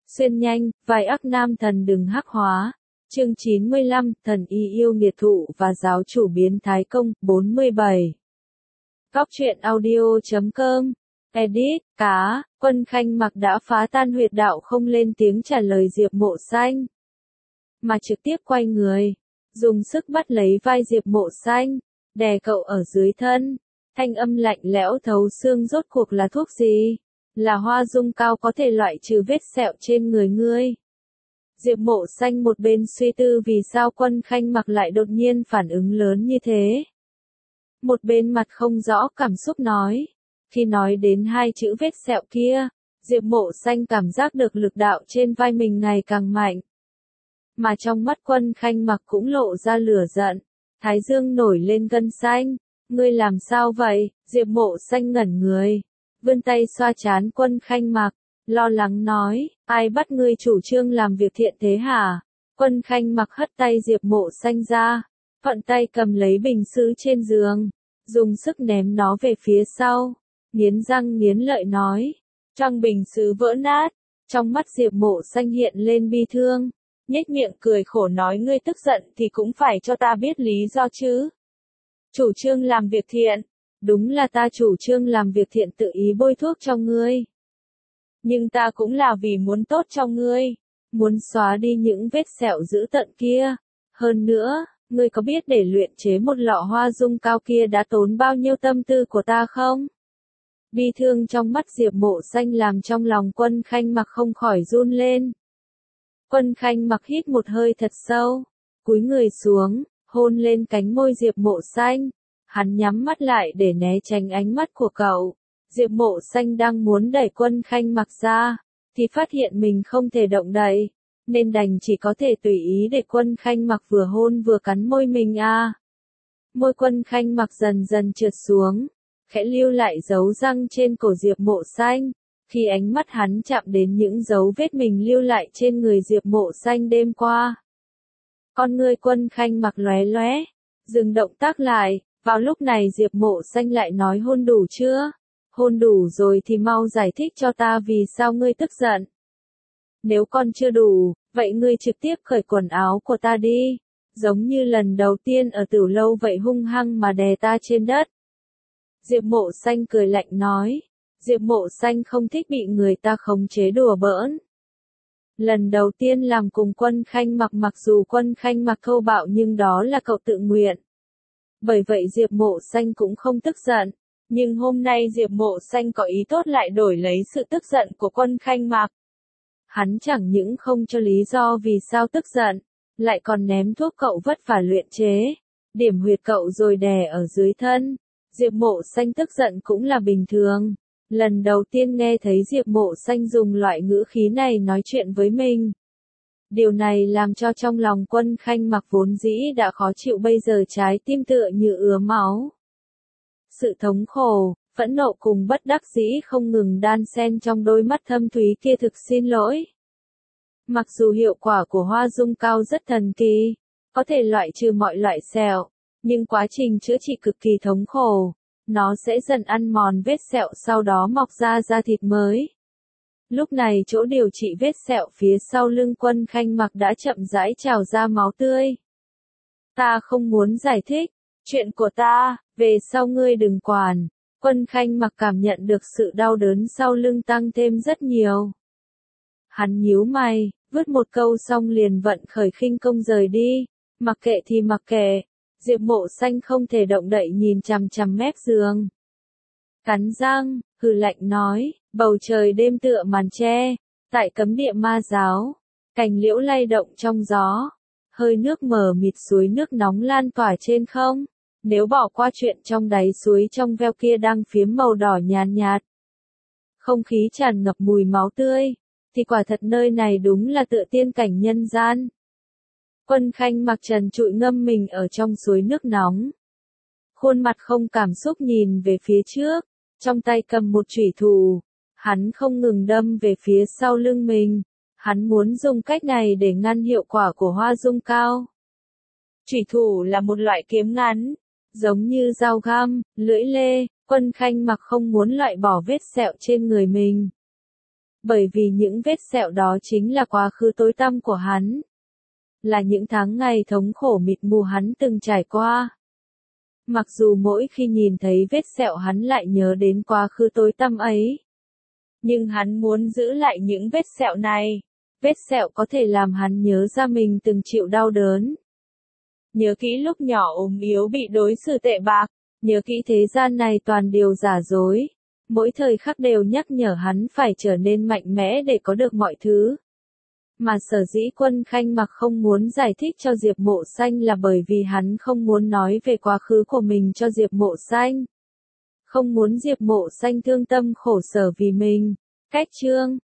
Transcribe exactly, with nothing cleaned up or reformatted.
Xuyên nhanh, vai ác nam thần đừng hắc hóa. Chương chín mươi lăm, thần y yêu nghiệt thụ và giáo chủ biến thái công, bốn mươi bảy. Góc truyện audio chấm com. Edit, cá, Quân Khanh Mặc đã phá tan huyệt đạo không lên tiếng trả lời Diệp Mộ Xanh, mà trực tiếp quay người, dùng sức bắt lấy vai Diệp Mộ Xanh, đè cậu ở dưới thân. Thanh âm lạnh lẽo thấu xương, rốt cuộc là thuốc gì? Là hoa dung cao có thể loại trừ vết sẹo trên người ngươi. Diệp Mộ Xanh một bên suy tư vì sao Quân Khanh Mặc lại đột nhiên phản ứng lớn như thế. Một bên mặt không rõ cảm xúc nói. Khi nói đến hai chữ vết sẹo kia, Diệp Mộ Xanh cảm giác được lực đạo trên vai mình ngày càng mạnh. Mà trong mắt Quân Khanh Mặc cũng lộ ra lửa giận. Thái dương nổi lên gân xanh. Ngươi làm sao vậy? Diệp Mộ Xanh ngẩn người, vươn tay xoa trán Quân Khanh Mặc, lo lắng nói, ai bắt ngươi chủ trương làm việc thiện thế hả? Quân Khanh Mặc hất tay Diệp Mộ Xanh ra, thuận tay cầm lấy bình sứ trên giường, dùng sức ném nó về phía sau, nghiến răng nghiến lợi nói, trong bình sứ vỡ nát. Trong mắt Diệp Mộ Xanh hiện lên bi thương, nhếch miệng cười khổ nói, ngươi tức giận thì cũng phải cho ta biết lý do chứ. Chủ trương làm việc thiện, đúng là ta chủ trương làm việc thiện, tự ý bôi thuốc cho ngươi. Nhưng ta cũng là vì muốn tốt cho ngươi, muốn xóa đi những vết sẹo dữ tợn kia. Hơn nữa, ngươi có biết để luyện chế một lọ hoa dung cao kia đã tốn bao nhiêu tâm tư của ta không? Bi thương trong mắt Diệp Mộ Xanh làm trong lòng Quân Khanh Mặc không khỏi run lên. Quân Khanh Mặc hít một hơi thật sâu, cúi người xuống, hôn lên cánh môi Diệp Mộ Xanh. Hắn nhắm mắt lại để né tránh ánh mắt của cậu. Diệp Mộ Xanh đang muốn đẩy Quân Khanh Mặc ra, thì phát hiện mình không thể động đậy, nên đành chỉ có thể tùy ý để Quân Khanh Mặc vừa hôn vừa cắn môi mình a. À. Môi Quân Khanh Mặc dần dần trượt xuống, khẽ lưu lại dấu răng trên cổ Diệp Mộ Xanh. Khi ánh mắt hắn chạm đến những dấu vết mình lưu lại trên người Diệp Mộ Xanh đêm qua, con ngươi Quân Khanh Mặc lóe lóe, dừng động tác lại. Vào lúc này Diệp Mộ Xanh lại nói, hôn đủ chưa? Hôn đủ rồi thì mau giải thích cho ta vì sao ngươi tức giận. Nếu con chưa đủ, vậy ngươi trực tiếp cởi quần áo của ta đi, giống như lần đầu tiên ở Tửu Lâu vậy, hung hăng mà đè ta trên đất. Diệp Mộ Xanh cười lạnh nói. Diệp Mộ Xanh không thích bị người ta khống chế đùa bỡn. Lần đầu tiên làm cùng Quân Khanh Mặc, mặc dù Quân Khanh Mặc thô bạo nhưng đó là cậu tự nguyện. Bởi vậy Diệp Mộ Xanh cũng không tức giận, nhưng hôm nay Diệp Mộ Xanh có ý tốt lại đổi lấy sự tức giận của Quân Khanh Mặc. Hắn chẳng những không cho lý do vì sao tức giận, lại còn ném thuốc cậu vất vả luyện chế, điểm huyệt cậu rồi đè ở dưới thân. Diệp Mộ Xanh tức giận cũng là bình thường. Lần đầu tiên nghe thấy Diệp Mộ Xanh dùng loại ngữ khí này nói chuyện với mình. Điều này làm cho trong lòng Quân Khanh Mặc vốn dĩ đã khó chịu bây giờ trái tim tựa như ứa máu. Sự thống khổ, phẫn nộ cùng bất đắc dĩ không ngừng đan xen trong đôi mắt thâm thúy kia, thực xin lỗi. Mặc dù hiệu quả của hoa dung cao rất thần kỳ, có thể loại trừ mọi loại sẹo, nhưng quá trình chữa trị cực kỳ thống khổ. Nó sẽ dần ăn mòn vết sẹo, sau đó mọc ra da thịt mới. Lúc này chỗ điều trị vết sẹo phía sau lưng Quân Khanh Mặc đã chậm rãi trào ra máu tươi. Ta không muốn giải thích, chuyện của ta, về sau ngươi đừng quản. Quân Khanh Mặc cảm nhận được sự đau đớn sau lưng tăng thêm rất nhiều. Hắn nhíu mày, vứt một câu xong liền vận khởi khinh công rời đi. Mặc kệ thì mặc kệ. Diệp Mộ Xanh không thể động đậy nhìn chằm chằm mép giường. Cắn răng, hừ lạnh nói, bầu trời đêm tựa màn tre, tại cấm địa ma giáo, cành liễu lay động trong gió, hơi nước mờ mịt suối nước nóng lan tỏa trên không. Nếu bỏ qua chuyện trong đáy suối trong veo kia đang phiếm màu đỏ nhàn nhạt, không khí tràn ngập mùi máu tươi, thì quả thật nơi này đúng là tựa tiên cảnh nhân gian. Quân Khanh Mặc trần trụi ngâm mình ở trong suối nước nóng. Khuôn mặt không cảm xúc nhìn về phía trước, trong tay cầm một chủy thủ. Hắn không ngừng đâm về phía sau lưng mình. Hắn muốn dùng cách này để ngăn hiệu quả của hoa dung cao. Chủy thủ là một loại kiếm ngắn, giống như dao găm, lưỡi lê. Quân Khanh Mặc không muốn loại bỏ vết sẹo trên người mình. Bởi vì những vết sẹo đó chính là quá khứ tối tăm của hắn. Là những tháng ngày thống khổ mịt mù hắn từng trải qua. Mặc dù mỗi khi nhìn thấy vết sẹo hắn lại nhớ đến quá khứ tối tăm ấy. Nhưng hắn muốn giữ lại những vết sẹo này. Vết sẹo có thể làm hắn nhớ ra mình từng chịu đau đớn. Nhớ kỹ lúc nhỏ ốm yếu bị đối xử tệ bạc. Nhớ kỹ thế gian này toàn điều giả dối. Mỗi thời khắc đều nhắc nhở hắn phải trở nên mạnh mẽ để có được mọi thứ. Mà sở dĩ Quân Khanh Mặc không muốn giải thích cho Diệp Mộ Xanh là bởi vì hắn không muốn nói về quá khứ của mình cho Diệp Mộ Xanh. Không muốn Diệp Mộ Xanh thương tâm khổ sở vì mình. Cách chương